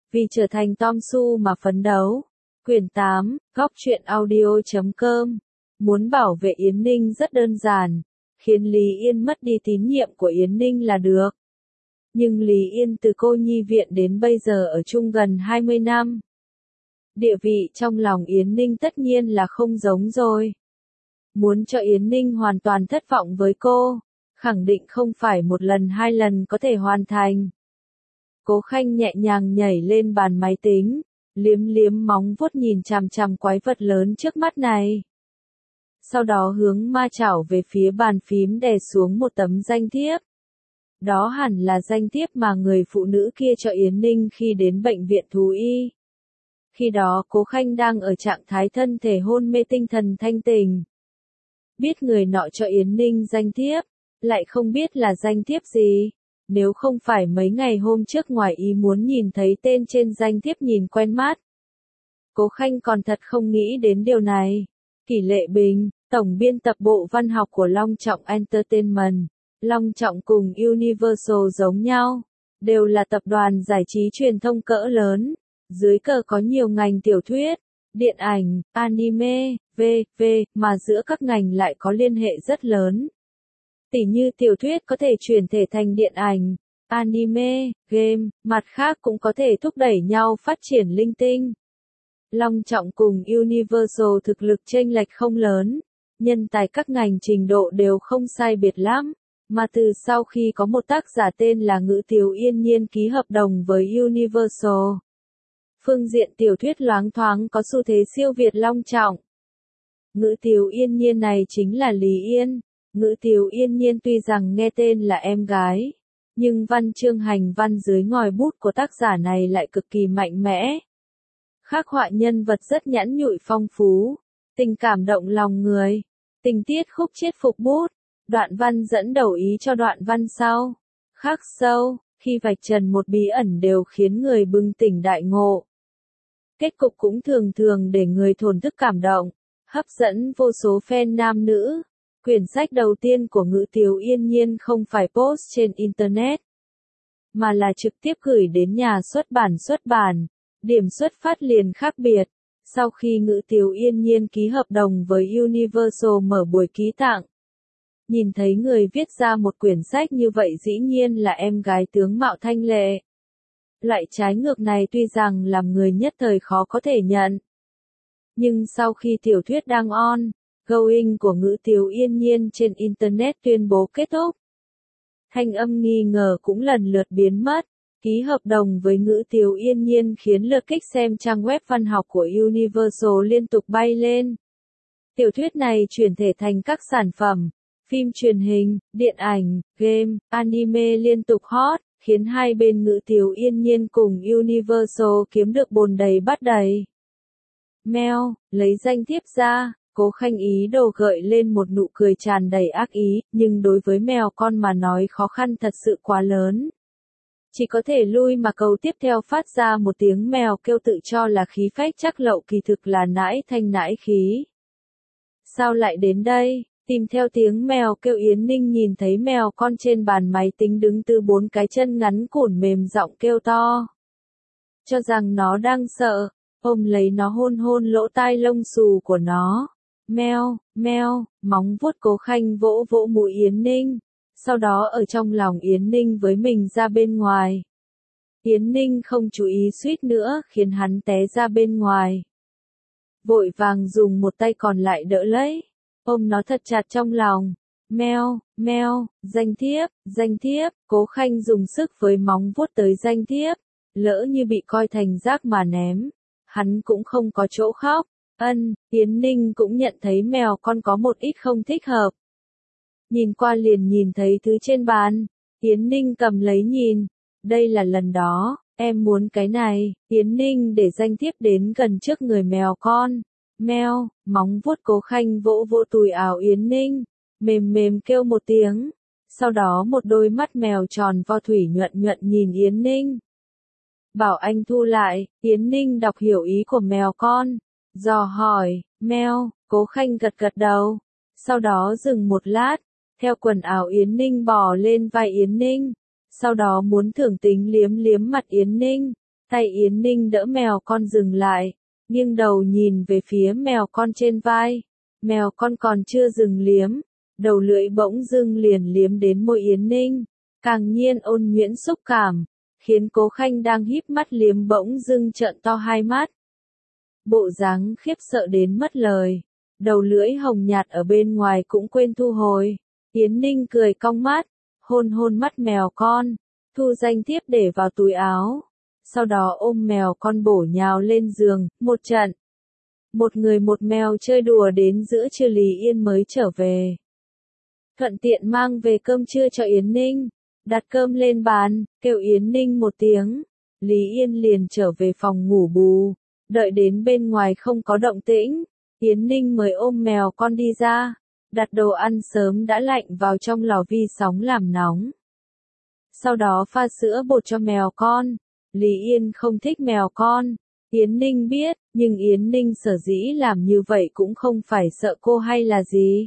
Vì trở thành Tom Su mà phấn đấu. Quyển 8, Góc truyện audio.com. Muốn bảo vệ Yến Ninh rất đơn giản, khiến Lý Yên mất đi tín nhiệm của Yến Ninh là được. Nhưng Lý Yên từ cô nhi viện đến bây giờ ở chung gần 20 năm. Địa vị trong lòng Yến Ninh tất nhiên là không giống rồi. Muốn cho Yến Ninh hoàn toàn thất vọng với cô, khẳng định không phải một lần hai lần có thể hoàn thành. Cố Khanh nhẹ nhàng nhảy lên bàn máy tính, liếm liếm móng vuốt nhìn chằm chằm quái vật lớn trước mắt này. Sau đó hướng ma chảo về phía bàn phím đè xuống một tấm danh thiếp. Đó hẳn là danh thiếp mà người phụ nữ kia cho Yến Ninh khi đến bệnh viện thú y. Khi đó Cố Khanh đang ở trạng thái thân thể hôn mê tinh thần thanh tỉnh. Biết người nọ cho Yến Ninh danh thiếp, lại không biết là danh thiếp gì. Nếu không phải mấy ngày hôm trước ngoài ý muốn nhìn thấy tên trên danh thiếp nhìn quen mắt. Cố Khanh còn thật không nghĩ đến điều này. Kỷ Lệ Bình, tổng biên tập bộ văn học của Long Trọng Entertainment. Long Trọng cùng Universal giống nhau, đều là tập đoàn giải trí truyền thông cỡ lớn. Dưới cờ có nhiều ngành tiểu thuyết, điện ảnh, anime, v.v. mà giữa các ngành lại có liên hệ rất lớn. Tỉ như tiểu thuyết có thể chuyển thể thành điện ảnh, anime, game, mặt khác cũng có thể thúc đẩy nhau phát triển linh tinh. Long Trọng cùng Universal thực lực chênh lệch không lớn, nhân tài các ngành trình độ đều không sai biệt lắm, mà từ sau khi có một tác giả tên là Ngữ Tiếu Yên Nhiên ký hợp đồng với Universal, phương diện tiểu thuyết loáng thoáng có xu thế siêu việt Long Trọng. Ngữ Tiếu Yên Nhiên này chính là Lý Yên. Ngữ Tiếu Yên Nhiên tuy rằng nghe tên là em gái, nhưng văn chương hành văn dưới ngòi bút của tác giả này lại cực kỳ mạnh mẽ. Khắc họa nhân vật rất nhẵn nhụi phong phú, tình cảm động lòng người, tình tiết khúc chiết phục bút, đoạn văn dẫn đầu ý cho đoạn văn sau. Khắc sâu, khi vạch trần một bí ẩn đều khiến người bừng tỉnh đại ngộ. Kết cục cũng thường thường để người thổn thức cảm động, hấp dẫn vô số fan nam nữ. Quyển sách đầu tiên của Ngữ Tiếu Yên Nhiên không phải post trên Internet, mà là trực tiếp gửi đến nhà xuất bản, điểm xuất phát liền khác biệt. Sau khi Ngữ Tiếu Yên Nhiên ký hợp đồng với Universal mở buổi ký tặng, nhìn thấy người viết ra một quyển sách như vậy dĩ nhiên là em gái tướng mạo thanh lệ. Loại trái ngược này tuy rằng làm người nhất thời khó có thể nhận, nhưng sau khi tiểu thuyết đang going của Ngữ Tiếu Yên Nhiên trên Internet tuyên bố kết thúc, thanh âm nghi ngờ cũng lần lượt biến mất. Ký hợp đồng với Ngữ Tiếu Yên Nhiên khiến lượt kích xem trang web văn học của Universal liên tục bay lên. Tiểu thuyết này chuyển thể thành các sản phẩm, phim truyền hình, điện ảnh, game, anime liên tục hot, khiến hai bên Ngữ Tiếu Yên Nhiên cùng Universal kiếm được bồn đầy bát đầy. Mèo, lấy danh thiếp ra. Cố Khanh ý đồ gợi lên một nụ cười tràn đầy ác ý, nhưng đối với mèo con mà nói khó khăn thật sự quá lớn. Chỉ có thể lui mà câu tiếp theo phát ra một tiếng mèo kêu tự cho là khí phách chắc lậu kỳ thực là nãi thanh nãi khí. Sao lại đến đây? Tìm theo tiếng mèo kêu Yến Ninh nhìn thấy mèo con trên bàn máy tính đứng từ bốn cái chân ngắn cùn mềm giọng kêu to. Cho rằng nó đang sợ, ôm lấy nó hôn hôn lỗ tai lông xù của nó. Meo, meo, móng vuốt Cố Khanh vỗ vỗ mũi Yến Ninh, sau đó ở trong lòng Yến Ninh với mình ra bên ngoài. Yến Ninh không chú ý suýt nữa khiến hắn té ra bên ngoài. Vội vàng dùng một tay còn lại đỡ lấy, ôm nó thật chặt trong lòng. Meo, meo, danh thiếp, Cố Khanh dùng sức với móng vuốt tới danh thiếp, lỡ như bị coi thành rác mà ném. Hắn cũng không có chỗ khóc. Yến Ninh cũng nhận thấy mèo con có một ít không thích hợp. Nhìn qua liền nhìn thấy thứ trên bàn, Yến Ninh cầm lấy nhìn, đây là lần đó, em muốn cái này. Yến Ninh để danh thiếp đến gần trước người mèo con. Meo, móng vuốt Cố Khanh vỗ vỗ tùi áo Yến Ninh, mềm mềm kêu một tiếng, sau đó một đôi mắt mèo tròn vo thủy nhuận nhuận nhìn Yến Ninh. Bảo anh thu lại. Yến Ninh đọc hiểu ý của mèo con, dò hỏi. Meo, Cố Khanh gật gật đầu, sau đó dừng một lát, theo quần áo Yến Ninh bò lên vai Yến Ninh, sau đó muốn thưởng tính liếm liếm mặt Yến Ninh, Tay Yến Ninh đỡ mèo con dừng lại, nghiêng đầu nhìn về phía mèo con trên vai. Mèo con còn chưa dừng liếm, đầu lưỡi bỗng dưng liền liếm đến môi Yến Ninh, càng nhiên ôn nhuyễn xúc cảm, khiến Cố Khanh đang híp mắt liếm bỗng dưng trợn to hai mắt. Bộ dáng khiếp sợ đến mất lời, đầu lưỡi hồng nhạt ở bên ngoài cũng quên thu hồi. Yến Ninh cười cong mắt, hôn hôn mắt mèo con, thu danh thiếp để vào túi áo. Sau đó ôm mèo con bổ nhào lên giường, một trận. Một người một mèo chơi đùa đến giữa trưa Lý Yên mới trở về. Thuận tiện mang về cơm trưa cho Yến Ninh, đặt cơm lên bàn, kêu Yến Ninh một tiếng. Lý Yên liền trở về phòng ngủ bù, đợi đến bên ngoài không có động tĩnh, Yến Ninh mới ôm mèo con đi ra, đặt đồ ăn sớm đã lạnh vào trong lò vi sóng làm nóng. Sau đó pha sữa bột cho mèo con. Lý Yên không thích mèo con, Yến Ninh biết, nhưng Yến Ninh sở dĩ làm như vậy cũng không phải sợ cô hay là gì.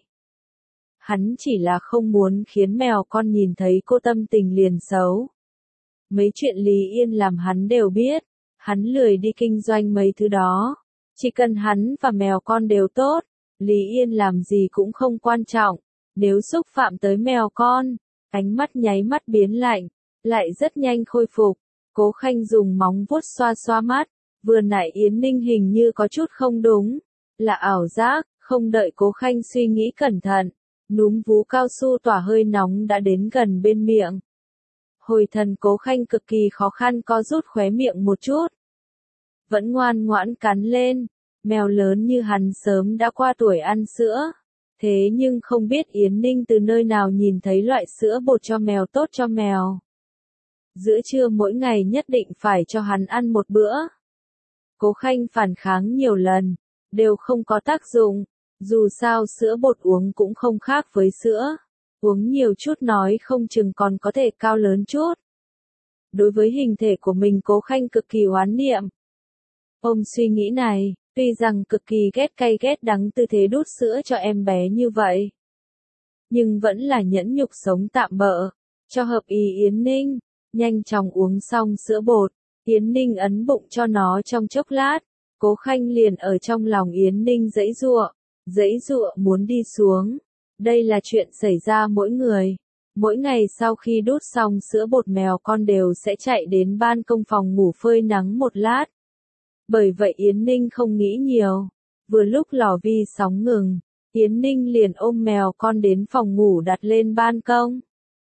Hắn chỉ là không muốn khiến mèo con nhìn thấy cô tâm tình liền xấu. Mấy chuyện Lý Yên làm hắn đều biết, hắn lười đi kinh doanh mấy thứ đó. Chỉ cần hắn và mèo con đều tốt, Lý Yên làm gì cũng không quan trọng. Nếu xúc phạm tới mèo con, ánh mắt nháy mắt biến lạnh, lại rất nhanh khôi phục. Cố Khanh dùng móng vuốt xoa xoa mắt, vừa nãy Yến Ninh hình như có chút không đúng, là ảo giác, không đợi Cố Khanh suy nghĩ cẩn thận, núm vú cao su tỏa hơi nóng đã đến gần bên miệng. Hồi thần Cố Khanh cực kỳ khó khăn co rút khóe miệng một chút. Vẫn ngoan ngoãn cắn lên, mèo lớn như hắn sớm đã qua tuổi ăn sữa. Thế nhưng không biết Yến Ninh từ nơi nào nhìn thấy loại sữa bột cho mèo tốt cho mèo. Giữa trưa mỗi ngày nhất định phải cho hắn ăn một bữa. Cố Khanh phản kháng nhiều lần, đều không có tác dụng. Dù sao sữa bột uống cũng không khác với sữa. Uống nhiều chút nói không chừng còn có thể cao lớn chút. Đối với hình thể của mình Cố Khanh cực kỳ oán niệm. Ôm suy nghĩ này, tuy rằng cực kỳ ghét cay ghét đắng tư thế đút sữa cho em bé như vậy. Nhưng vẫn là nhẫn nhục sống tạm bợ, cho hợp ý Yến Ninh. Nhanh chóng uống xong sữa bột, Yến Ninh ấn bụng cho nó trong chốc lát, Cố Khanh liền ở trong lòng Yến Ninh giãy giụa muốn đi xuống. Đây là chuyện xảy ra mỗi người. Mỗi ngày sau khi đút xong sữa bột mèo con đều sẽ chạy đến ban công phòng ngủ phơi nắng một lát. Bởi vậy Yến Ninh không nghĩ nhiều. Vừa lúc lò vi sóng ngừng, Yến Ninh liền ôm mèo con đến phòng ngủ đặt lên ban công.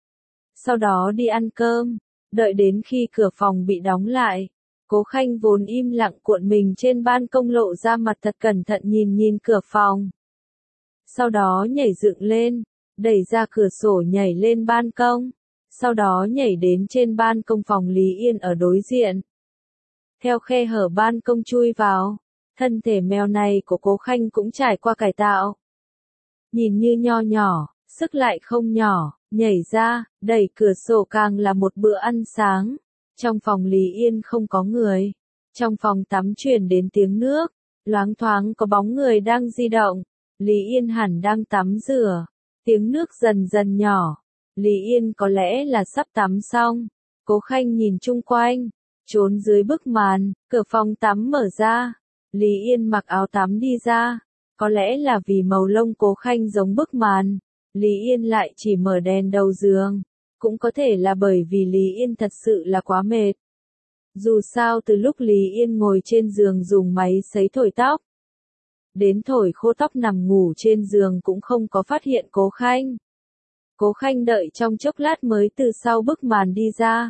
Sau đó đi ăn cơm. Đợi đến khi cửa phòng bị đóng lại, Cố Khanh vốn im lặng cuộn mình trên ban công lộ ra mặt thật cẩn thận nhìn cửa phòng. Sau đó nhảy dựng lên, đẩy ra cửa sổ nhảy lên ban công, sau đó nhảy đến trên ban công phòng Lý Yên ở đối diện. Theo khe hở ban công chui vào, thân thể mèo này của Cố Khanh cũng trải qua cải tạo. Nhìn như nho nhỏ, sức lại không nhỏ. Nhảy ra, đẩy cửa sổ càng là một bữa ăn sáng. Trong phòng Lý Yên không có người. Trong phòng tắm truyền đến tiếng nước. Loáng thoáng có bóng người đang di động. Lý Yên hẳn đang tắm rửa. Tiếng nước dần dần nhỏ. Lý Yên có lẽ là sắp tắm xong. Cố Khanh nhìn chung quanh. Trốn dưới bức màn, cửa phòng tắm mở ra. Lý Yên mặc áo tắm đi ra. Có lẽ là vì màu lông Cố Khanh giống bức màn. Lý Yên lại chỉ mở đèn đầu giường, cũng có thể là bởi vì Lý Yên thật sự là quá mệt. Dù sao từ lúc Lý Yên ngồi trên giường dùng máy sấy thổi tóc, đến thổi khô tóc nằm ngủ trên giường cũng không có phát hiện Cố Khanh. Cố Khanh đợi trong chốc lát mới từ sau bức màn đi ra.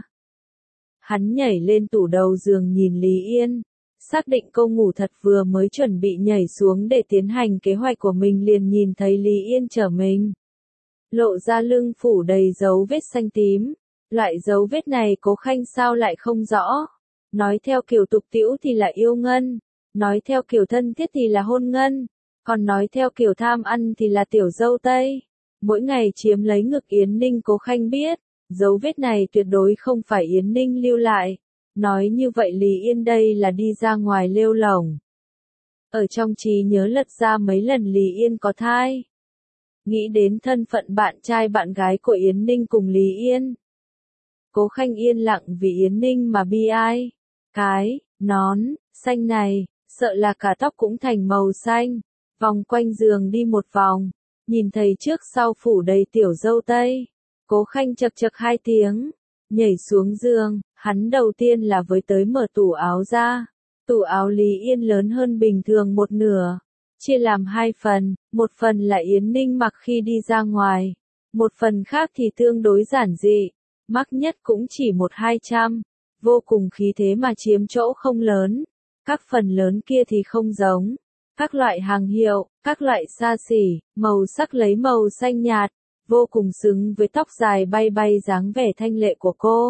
Hắn nhảy lên tủ đầu giường nhìn Lý Yên, xác định cô ngủ thật vừa mới chuẩn bị nhảy xuống để tiến hành kế hoạch của mình liền nhìn thấy Lý Yên trở mình. Lộ ra lưng phủ đầy dấu vết xanh tím. Loại dấu vết này Cố Khanh sao lại không rõ. Nói theo kiểu tục tĩu thì là yêu ngân. Nói theo kiểu thân thiết thì là hôn ngân. Còn nói theo kiểu tham ăn thì là tiểu dâu tây. Mỗi ngày chiếm lấy ngực Yến Ninh Cố Khanh biết. Dấu vết này tuyệt đối không phải Yến Ninh lưu lại. Nói như vậy Lý Yên đây là đi ra ngoài lêu lổng. Ở trong trí nhớ lật ra mấy lần Lý Yên có thai. Nghĩ đến thân phận bạn trai bạn gái của Yến Ninh cùng Lý Yên. Cố Khanh yên lặng vì Yến Ninh mà bi ai. Cái nón xanh này, sợ là cả tóc cũng thành màu xanh. Vòng quanh giường đi một vòng, nhìn thấy trước sau phủ đầy tiểu dâu tây. Cố Khanh chậc chậc hai tiếng, nhảy xuống giường, hắn đầu tiên là với tới mở tủ áo ra. Tủ áo Lý Yên lớn hơn bình thường một nửa, chia làm hai phần, một phần là Yến Ninh mặc khi đi ra ngoài, một phần khác thì tương đối giản dị, mắc nhất cũng chỉ 100-200, vô cùng khí thế mà chiếm chỗ không lớn. Các phần lớn kia thì không giống, các loại hàng hiệu, các loại xa xỉ, màu sắc lấy màu xanh nhạt, vô cùng xứng với tóc dài bay bay dáng vẻ thanh lệ của cô.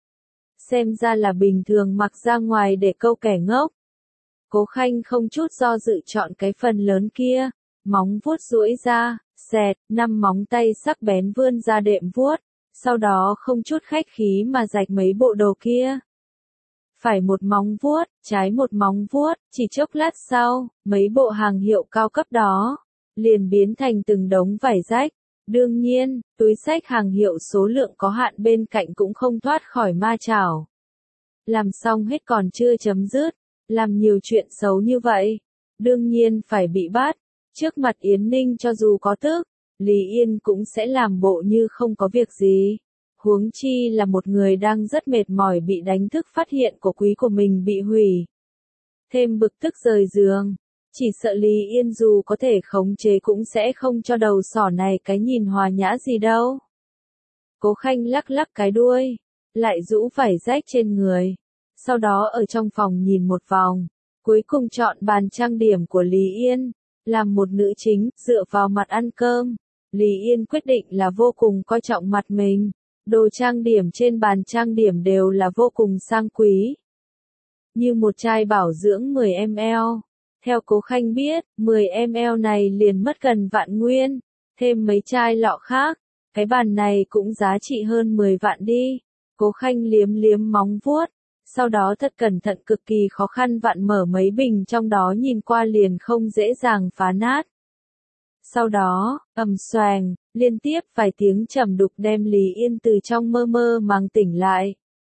Xem ra là bình thường mặc ra ngoài để câu kẻ ngốc. Cố Khanh không chút do dự chọn cái phần lớn kia, móng vuốt duỗi ra, xẹt, 5 móng tay sắc bén vươn ra đệm vuốt, sau đó không chút khách khí mà rạch mấy bộ đồ kia. Phải một móng vuốt, trái một móng vuốt, chỉ chốc lát sau, mấy bộ hàng hiệu cao cấp đó liền biến thành từng đống vải rách. Đương nhiên, túi xách hàng hiệu số lượng có hạn bên cạnh cũng không thoát khỏi ma chảo. Làm xong hết còn chưa chấm dứt, làm nhiều chuyện xấu như vậy, đương nhiên phải bị bắt. Trước mặt Yến Ninh cho dù có tức, Lý Yên cũng sẽ làm bộ như không có việc gì. Huống chi là một người đang rất mệt mỏi bị đánh thức phát hiện của quý của mình bị hủy. Thêm bực tức rời giường, chỉ sợ Lý Yên dù có thể khống chế cũng sẽ không cho đầu sỏ này cái nhìn hòa nhã gì đâu. Cố Khanh lắc lắc cái đuôi, lại rũ vải rách trên người. Sau đó ở trong phòng nhìn một vòng, cuối cùng chọn bàn trang điểm của Lý Yên, làm một nữ chính, dựa vào mặt ăn cơm. Lý Yên quyết định là vô cùng coi trọng mặt mình, đồ trang điểm trên bàn trang điểm đều là vô cùng sang quý. Như một chai bảo dưỡng 10ml, theo Cố Khanh biết, 10ml này liền mất gần vạn nguyên, thêm mấy chai lọ khác, cái bàn này cũng giá trị hơn 10 vạn đi. Cố Khanh liếm liếm móng vuốt, sau đó thật cẩn thận cực kỳ khó khăn vặn mở mấy bình trong đó nhìn qua liền không dễ dàng phá nát. Sau đó, ầm xoàng, liên tiếp vài tiếng trầm đục đem Lý Yên từ trong mơ mơ màng tỉnh lại.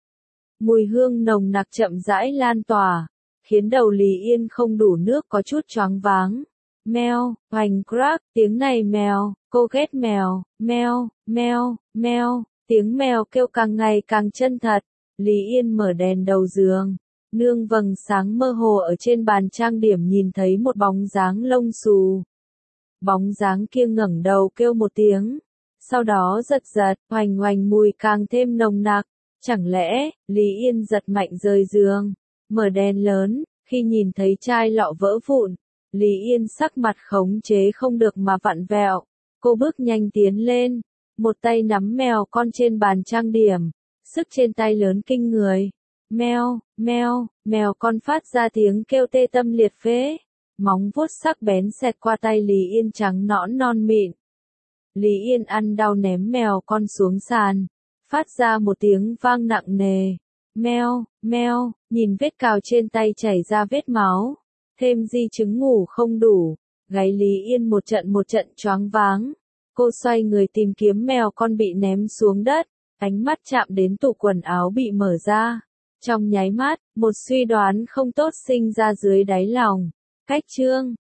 Mùi hương nồng nặc chậm rãi lan tỏa, khiến đầu Lý Yên không đủ nước có chút choáng váng. Meo, hoành crack, tiếng này mèo, cô ghét mèo, meo, meo, meo, tiếng mèo kêu càng ngày càng chân thật. Lý Yên mở đèn đầu giường, nương vầng sáng mơ hồ ở trên bàn trang điểm nhìn thấy một bóng dáng lông xù. Bóng dáng kia ngẩng đầu kêu một tiếng, sau đó giật giật, hoành hoành mùi càng thêm nồng nặc. Chẳng lẽ, Lý Yên giật mạnh rời giường, mở đèn lớn, khi nhìn thấy chai lọ vỡ vụn, Lý Yên sắc mặt khống chế không được mà vặn vẹo. Cô bước nhanh tiến lên, một tay nắm mèo con trên bàn trang điểm, sức trên tay lớn kinh người. Meo, meo, mèo con phát ra tiếng kêu tê tâm liệt phế. Móng vuốt sắc bén xẹt qua tay Lý Yên trắng nõn non mịn. Lý Yên ăn đau ném mèo con xuống sàn, phát ra một tiếng vang nặng nề. Meo, meo, nhìn vết cào trên tay chảy ra vết máu, thêm di chứng ngủ không đủ, gáy Lý Yên một trận choáng váng. Cô xoay người tìm kiếm mèo con bị ném xuống đất, ánh mắt chạm đến tủ quần áo bị mở ra. Trong nháy mắt, một suy đoán không tốt sinh ra dưới đáy lòng. Cách chương